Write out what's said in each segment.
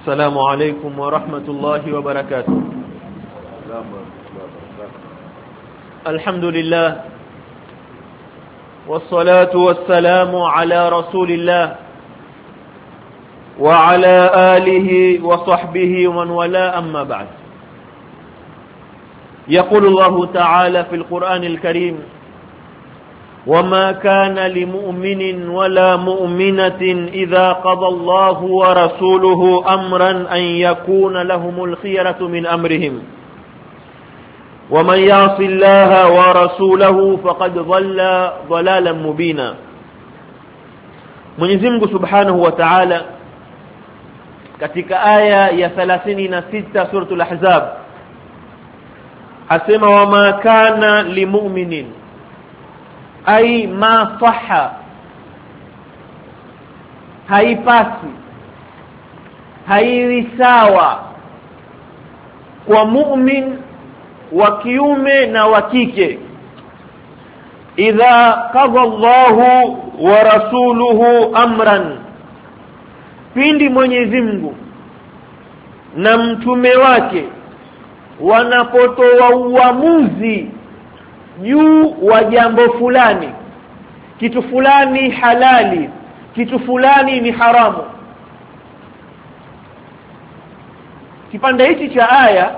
السلام عليكم ورحمة الله وبركاته. الحمد لله والصلاة والسلام على رسول الله وعلى آله وصحبه ومن والاه، أما بعد. يقول الله تعالى في القرآن الكريم: وما كان لمؤمن ولا مؤمنة إذا قضى الله ورسوله أمرا أن يكون لهم الخيرة من أمرهم ومن يعص الله ورسوله فقد ضل ضلالا مبينا. Mwenyezi Mungu Subhanahu wa Ta'ala katika aya ya 36 suratul Ahzab asema: wama kana limu'minin, ay ma sahha, haipasi, haiwi sawa kwa mu'min wa kiume na wa kike, idha qada Allahu wa rasuluhu amran, pindi Mwenyezi Mungu na mtume wake wanapotoa uamuzi juu wa jambo fulani, kitu fulani halali, kitu fulani ni haramu. Kipande hichi cha aya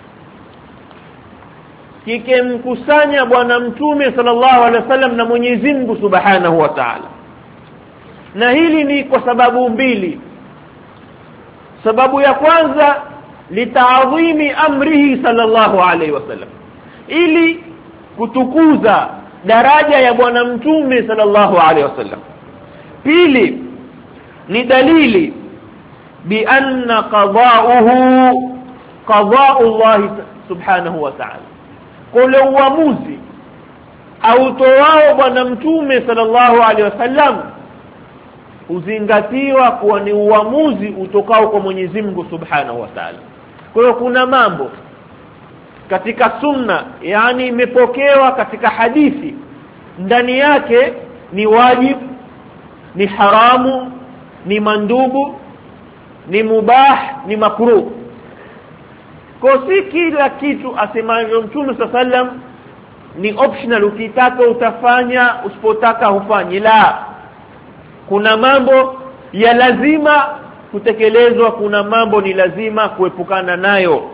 kikemkusanya bwana mtume sallallahu alaihi wasallam na Mwenyezi Mungu Subhanahu wa Ta'ala, na hili ni kwa sababu mbili. Sababu ya kwanza, litaadhimi amrihi sallallahu alaihi wasallam, ili kutukuza daraja ya bwana mtume sallallahu alaihi wasallam. Pili, ni dalili bi anna qada'uhu qada'u Allah subhanahu wa ta'ala, kule uamuzi au toao bwana mtume sallallahu alaihi wasallam uzingatiwa kuwa ni uamuzi utokao kwa Mwenyezi Mungu Subhanahu wa Ta'ala. Kwa hiyo kuna mambo katika sunna, yani imepokewa katika hadithi, ndani yake ni wajibu, ni haramu, ni mandubu, ni mubah, ni makruh. Kwa si kila kitu asemayo Mtume sallam ni optional, ukitaka utafanya, usipotaka hufanyi. La, kuna mambo ya lazima kutekelezwa, kuna mambo ni lazima kuepukana nayo.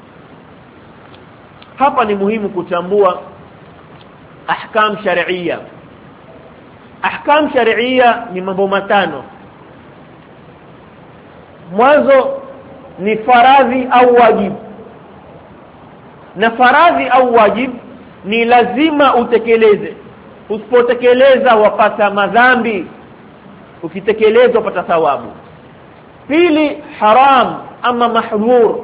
Hapa ni muhimu kutambua ahkam sharia. Ahkam sharia ni mambo matano. Mwanzo ni faradhi au wajibu, na faradhi au wajibu ni lazima utekeleze, usipotekeleza wapata madhambi, ukitekeleza upata thawabu. Pili, haram ama mahdhur,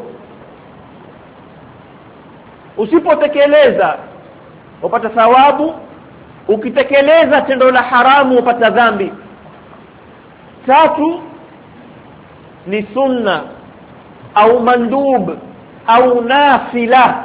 usipotekeleza upata thawabu, ukitekeleza tendo la haramu upata dhambi. Tatu, ni sunna au mandub au nafila,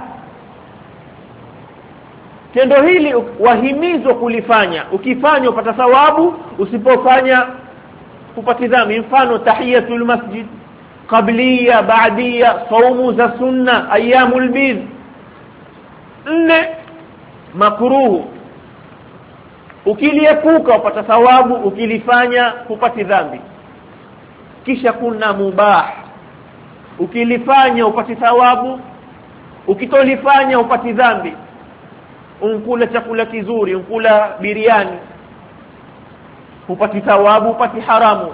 tendo hili wahimizwa kulifanya, ukifanya upata thawabu, usipofanya upata dhambi. Mfano, tahiyatul masjid, qabliya, ba'diya, saumu za sunna, ayyamul bid. 4, makruh, ukiliepuka upata thawabu, ukilifanya upata dhambi. Kisha kuna mubah, ukilifanya upata thawabu, ukitolifanya upata dhambi. Unkula chakula kizuri, unkula biriani, upati thawabu, upati haramu.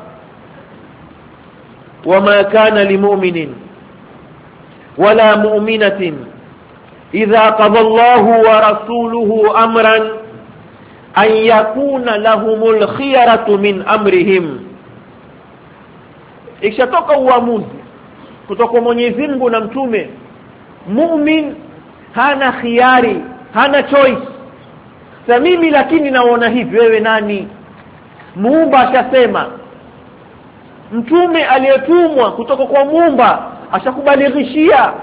wama kana limu'minin wala mu'minatin idha qada Allahu wa rasuluhu amran an yakuna lahumul khiyaratu min amrihim. Ikishatoka uamuzi kutoka Mwenyezi Mungu na mtume, mu'min hana khiyari, hana choice. Sasa mimi lakini naona hivi, wewe nani? Muumba ashasema, mtume aliyetumwa kutoka kwa Muumba ashakubalighishia,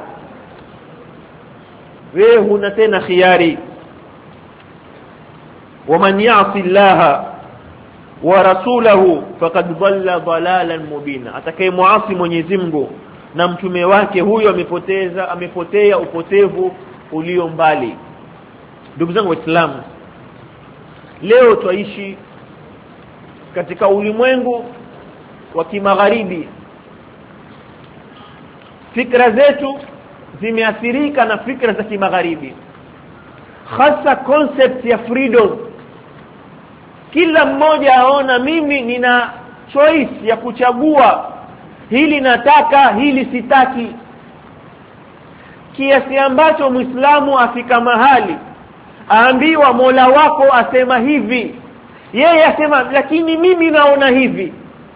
wewe huna tena khiyari. waman ya'si Allah wa rasulahu faqad dhalla dhalalan mubina, atakayemuasi Mwenyezi Mungu na mtume wake huyo amepotea upotevu ulio mbali. Ndugu zangu Waislamu, leo twaishi katika ulimwengu wa kimagharibi. Fikra zetu zimeathirika na fikra za kimagharibi, hasa concept ya freedom. Kila mmoja aona mimi nina choice ya kuchagua, hili nataka, hili sitaki, kiasi ambacho Muislamu afika mahali aambiwa Mola wako asema hivi, yeye asema lakini mimi naona hivi.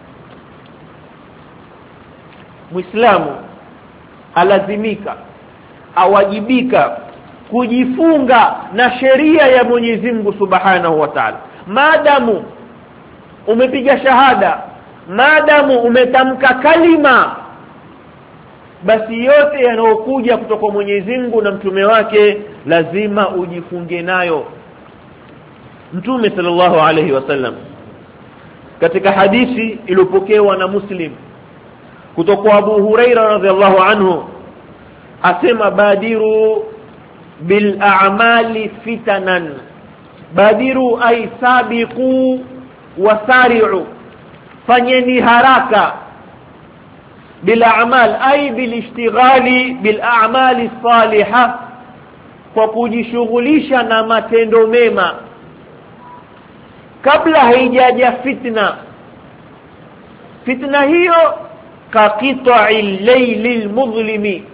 Muislamu alazimika, awajibika kujifunga na sheria ya Mwenyezi Mungu Subhanahu wa Ta'ala. Maadamu umepiga shahada, maadamu umetamka kalima, basi yote yanayokuja kutoka kwa Mwenyezi Mungu na mtume wake lazima ujifunge nayo. Mtume sallallahu alayhi wasallam katika hadithi iliyopokewa na Muslim kutoka kwa Abu Huraira radhiallahu anhu asema, badiru bil a'mali fitanan, badiru ay sabiqu wasari'u, fanyeni haraka, bil a'mal ay bil ishtighali bil a'mali salihah, kwa kujishughulisha na matendo mema kabla haijaja fitna. Fitna hiyo kaqita'il laylil mudhlimi,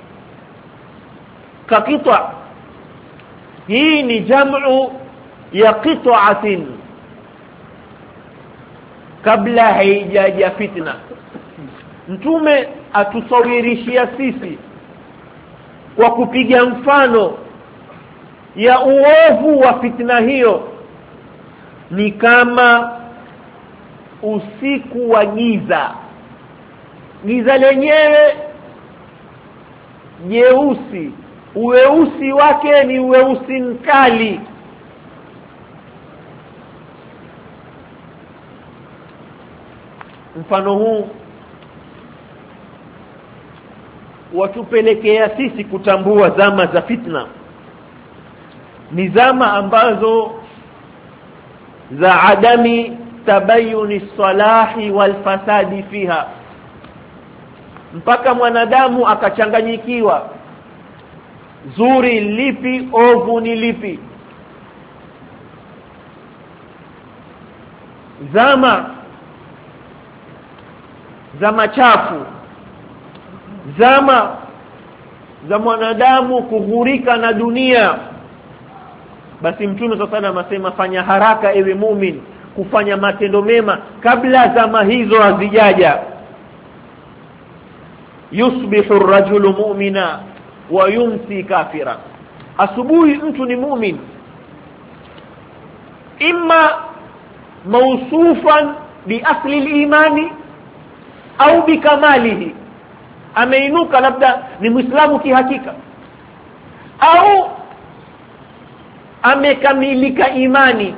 kaqita' hii ni jamu ya qita'atin, kabla haijaja fitna. Mtume atusawirishia sisi kwa kupiga mfano ya uovu wa fitna hiyo ni kama usiku wa giza. Giza lenyewe jeusi, uweusi wake ni uweusi mkali. Mfano huu watupelekea sisi kutambua zama za fitna ni zama ambazo za adami tabayuni salahi wal fasadi fiha, mpaka mwanadamu akachanganyikiwa, zuri lipi, ovu ni lipi. Zama za machafu, zama za mwanadamu kughurika na dunia. Basi Mtume sana anasema, fanya haraka ewe muumini kufanya matendo mema kabla zama hizo hazijaja. Yusbihu ar-rajulu mu'mina wa yumsi kafira, asubuhi mtu ni mu'min, imma mausufan bi asli al-imani au bi kamalihi, ameinuka labda ni Muislamu kihakika, au amekamilika imani.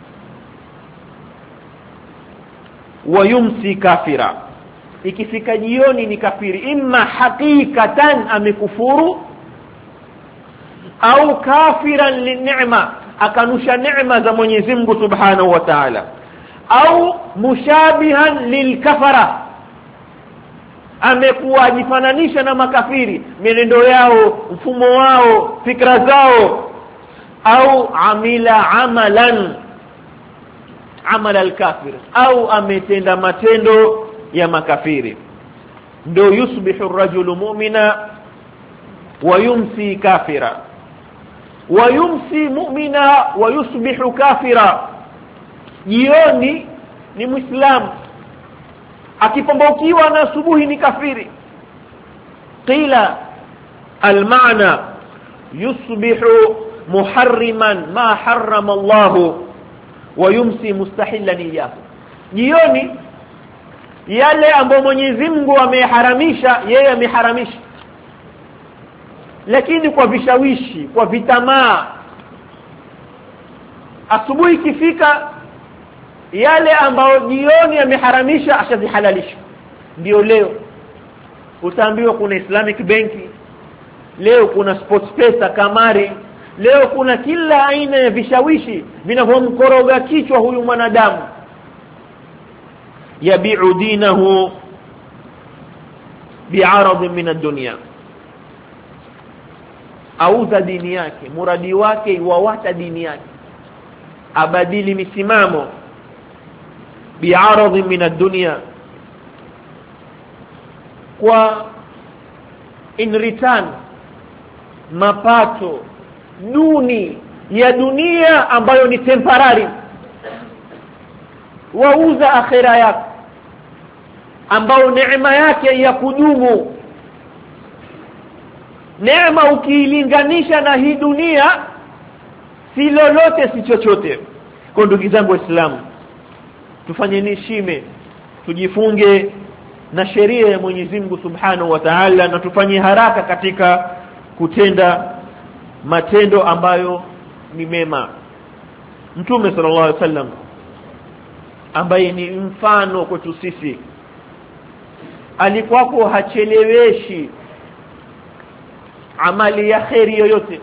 Wa yumsi kafira, ikifika jioni ni kafiri, imma hakikatan amekufuru, au kafiran lin'ima, akanusha neema za Mwenyezi Mungu Subhanahu wa Ta'ala, au mushabihan lilkafara, amekuwa jifananisha na makafiri, mienendo yao, mfumo wao, fikra zao, au amila amalan amala al-kafir, au ametenda matendo ya makafiri. Ndio yusbihu ar-rajulu mu'mina wa yumsi kafira, wa yumsi mu'mina wa yusbihu kafira. Jioni ni Muislamu, akipambukiwa na asubuhi ni kafiri. Qila al-ma'na yusbihu muharriman ma harrama Allah wa yumsi mustahillan iyahu. Jioni yale ambayo Mwenyezi Mungu ameharamisha, yeye ameharamisha, lakini kwa vishawishi, kwa vitamaa. Asubuhi ikifika yale ambayo jioni yameharamisha ashazihalalisha. Ndio leo utaambiwa kuna Islamic benki, leo kuna sports pesa, kamari, leo kuna kila aina ya vishawishi vinavyomkoroga kichwa huyu mwanadamu. Yabi'u dinahu bi'arad min ad-dunya, auza dini yake, muradi wake iwawata dini yake, abadili misimamo bi'arad min ad-dunya, kwa in return mapato duni ya dunia ambayo ni temporary. Wauza akhira yako ambao neema yake ya kudumu. Neema ukiilinganisha na hii dunia si lolote, si chochote. Kwa ndugu zangu Waislamu, tufanye nishime, tujifunge na sheria ya Mwenyezi Mungu Subhanahu wa Ta'ala, na tufanye haraka katika kutenda matendo ambayo ni mema. Mtume sallallahu alaihi wasallam ambaye ni mfano kwetu sisi, alikuwa hacheleweshi amali ya khairi yoyote,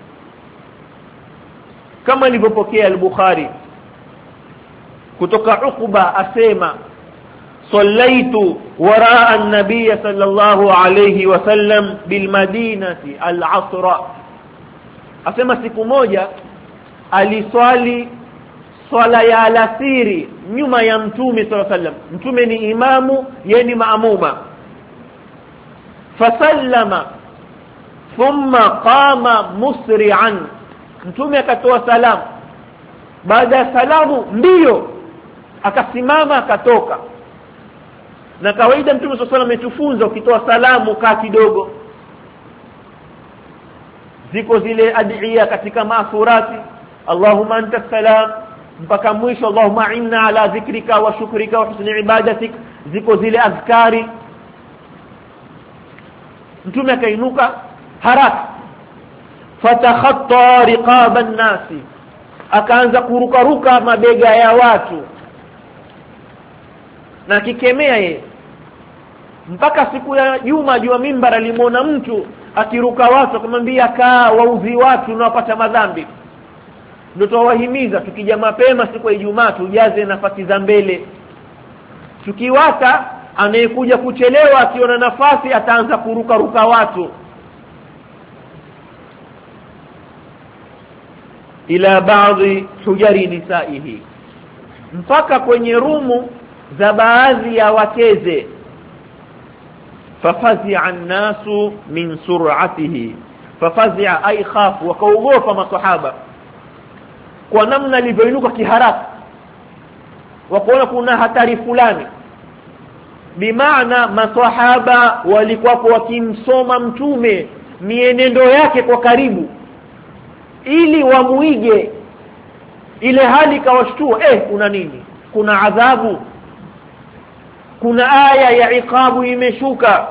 kama alivyopokea al-Bukhari kutoka Uqba asema sallaitu waraa an-nabiy sallallahu alayhi wasallam bil madinati al-asra. Asema siku moja aliswali swala ya alasiri nyuma ya Mtume sallallahu alayhi wasallam. Mtume ni imamu, yeye ni maamuma. Fasallama thumma qama musri'an, Mtume akatoa salamu, baada ya salamu mbio akasimama akatoka. Na kawaida Mtume sallallahu alayhi wasallam ametufunza ukitoa salamu kaa kidogo. Ziko zile adhiya katika maafurati, Allahumma anta salam mpaka mwisho, Allahumma inna ala dhikrika wa shukrika wa husni ibadatik. Ziko zile azkari. Mtume akainuka haraka, fatakhatta riqaba an-nasi, akaanza kurukaruka mabega ya watu na kikemea yeye. Mpaka siku ya Juma juu ya mimbar alimuona mtu akiruka watu, akamwambia kaa, wauzi watu na wapata madhambi. Ndio tuwahimiza tukija mapema siku ya Ijumaa tujaze nafasi za mbele. Tukiwata anayekuja kuchelewa akiona nafasi ataanza kuruka watu. Ila baadhi hujari nisaihi, mpaka kwenye rumu za baadhi ya wakeze. Fafazi'a an-nasu min sur'atihi, fafazi'a ay khafu, wakaogopa masahaba kwa namna alivyoinuka kiharaka, wakaona kuna hatari fulani. Bimaana masahaba walikuwa wakimsoma Mtume mienendo yake kwa karibu ili wamuige. Ile hali kawashtua, kuna nini? Kuna adhabu, kuna aya ya iqabu imeshuka.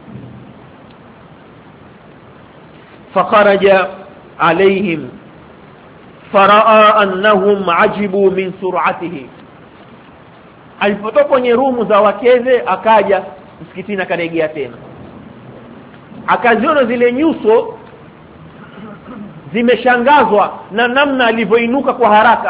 Fakharaja alaihim faraa annahum ajibu min sur'atihi. Alipotoka kwenye rumu za wakeze akaja msikitini, akarejea tena, akaziona zile nyuso zimeshangazwa na namna alivyoinuka kwa haraka.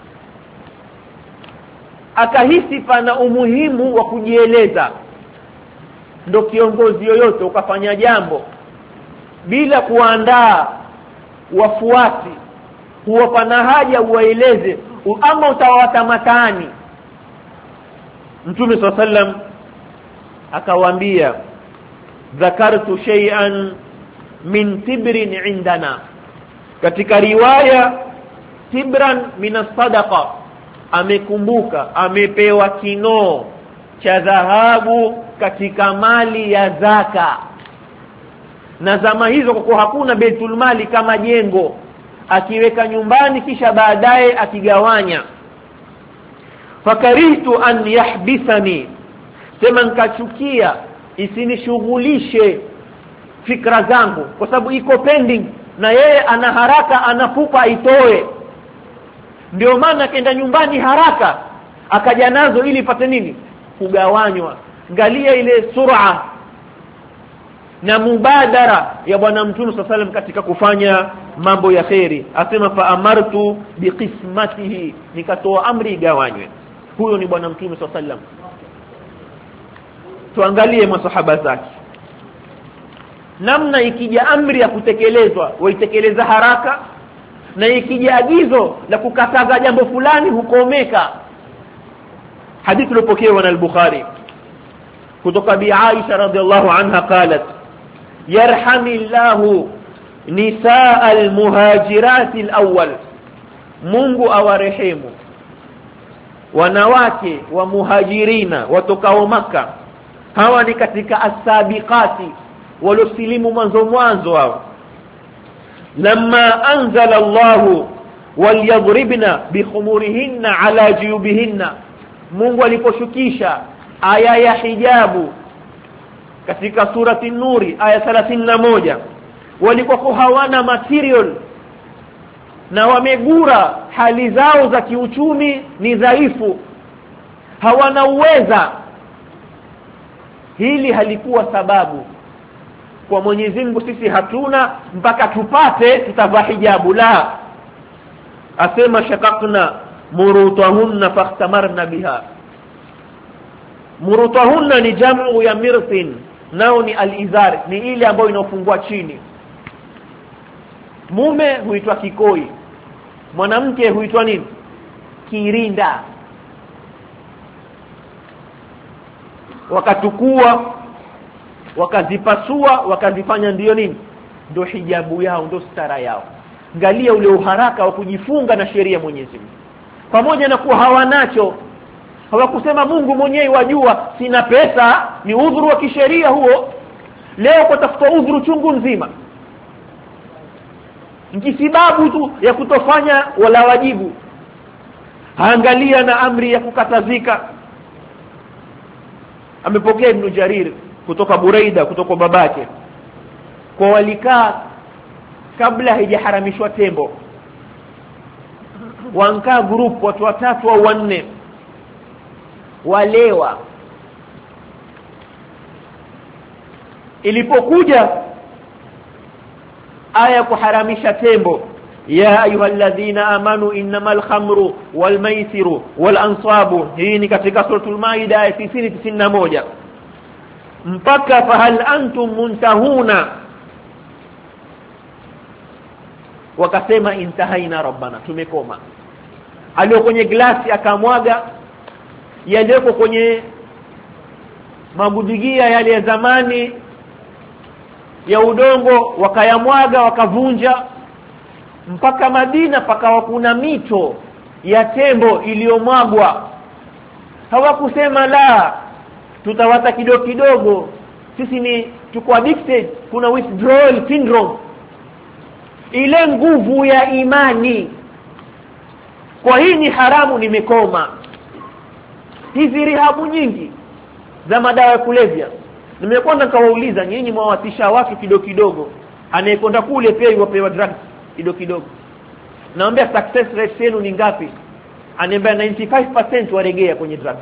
Akahisi pana umuhimu wa kujieleza. Ndio kiongozi yoyote ukafanya jambo bila kuandaa wafuati, huwa pana haja uwaeleze, ama utawata matani. Mtume sallallahu alayhi wasallam akawaambia, dhakartu shay'an min tibrin indana. Katika riwaya tibran min as-sadaqa, amekumbuka amepewa kinoo cha dhahabu katika mali ya zaka. Na zama hizo kwa hakuna Baitul Mali kama jengo, akiweka nyumbani kisha baadaye akigawanya. Fakarihtu an yahbisani, sema nikachukia isinishughulishe fikra zangu, kwa sababu iko pending na yeye ana haraka, anapupa itoe. Ndio maana kaenda nyumbani haraka akaja nazo ili ipate nini? Kugawanywa. Angalia ile sur'a na mubadara ya bwana mtume sallallahu katika kufanya mambo ya khairi. Asema fa amartu biqismatihi, nikatoa amri igawanywe. Huyo ni bwana mtume sallallahu. Tuangalie masahaba zake, namna ikija amri ya kutekelezwa waitekeleza haraka, na ikija agizo la kukataza jambo fulani hukomeka. Hadithi iliyopokewa na al-Bukhari kutoka bi Aisha radhiallahu anha qalat yarhamillahu nisaa al-muhajirat al-awwal, Mungu awarehemu wanawake wa muhajirina watokao Makkah. Hawa ni katika as-sabiqati walosilimu mwanzo wao. Lamma anzala Allahu walyadribna bikhumurihinna ala juyubihinna, Mungu aliposhukisha aya ya hijabu katika surati Nuri aya 31, walikuwa hawana material na wamegura, hali zao za kiuchumi ni dhaifu, hawana uweza. Hili halikuwa sababu kwa Mwenyezi Mungu sisi hatuna mpaka tupate tutavaa hijabu, la. Asema shaqaqna murutahunna fakhtamarna biha. Murutahunna ni jamu ya mirtin, nao ni al-izar, ni ile ambayo inafungwa chini. Mume huitwa kikoi, mwanamke huitwa nini? Kirinda. Wakatukua, wakazipasua, wakazifanya ndio nini? Ndio hijabu yao, ndio stara yao. Angalia ule uharaka wa kujifunga na sheria Mwenyezi Mungu. Pamoja na kuwa hawanacho, hawakusema Mungu mwenyewe wajua sina pesa, ni udhuru wa kisheria huo. Leo kwa tafuta udhuru chungu nzima, sababu tu ya kutofanya wala wajibu. Angalia na amri ya kukatazika. Amepokea Ibn Jarir kutoka Buraida kutoka babake, kwa walikaa kabla haijaharamishwa tembo, wankaa group watu 3 au 4 walewa. Ilipokuja aya kuharamisha tembo, ya ayyuhalladhina amanu innamal khamru wal maisiru wal ansabu, hii ni katika suratul Maida aya 91 mpaka fahal antum muntahuna, wakasema intahaina rabbana, tumekoma. Alio kwenye glasi akamwaga, yaliyoko kwenye magudigia yale ya zamani ya udongo wakayamwaga, wakavunja. Mpaka Madina pakawa kuna mito ya tembo iliyomwagwa. Hawakusema la, tutawata kidogo kidogo, sisi ni tuko addicted, kuna withdrawal syndrome. Ile nguvu ya imani, kwa hii ni haramu, nimekoma. Hizi rihabu nyingi za madawa ya kulevya, nimekwenda kawauliza, nyinyi mwawatisha watu kidogo kidogo, anayekwenda kule pia yuwapewa drugs kidogo kidogo. Naambia success rate yenu ni ngapi? Ananiambia 95% waregea kwenye drugs.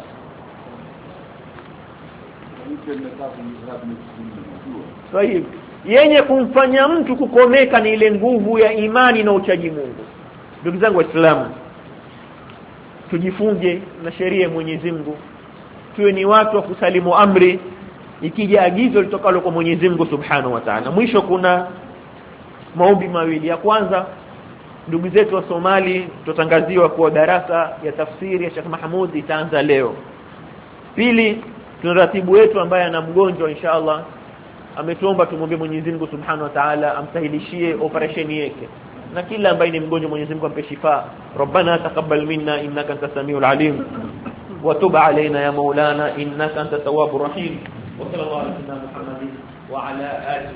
So hivi yenye kumfanya mtu kukomeka ni ile nguvu ya imani na uchaji Mungu. Ndugu zangu Waislamu, tujifunge na sheria ya Mwenyezi Mungu, tuwe ni watu wa kusalimu amri ikija agizo litokalo kwa Mwenyezi Mungu Subhanahu wa Ta'ala. Mwisho kuna maombi mawili. Ya kwanza, ndugu zetu wa Somali tutangaziwa kwa darasa ya tafsiri ya Sheikh Mahmud itaanza leo. Pili, tuna ratibu wetu ambaye ana mgonjwa, inshallah ametuomba tumwombe Mwenyezi Mungu Subhanahu wa Ta'ala amsahilishie operation yake, na kila ambaye ni mgonjwa Mwenyezi Mungu ampe shifa. Rabbana taqabbal minna innaka antas samiul alim wa tub alaina ya maulana innaka antat tawwabur rahim. Wa sallallahu ala Muhammadin wa ala alihi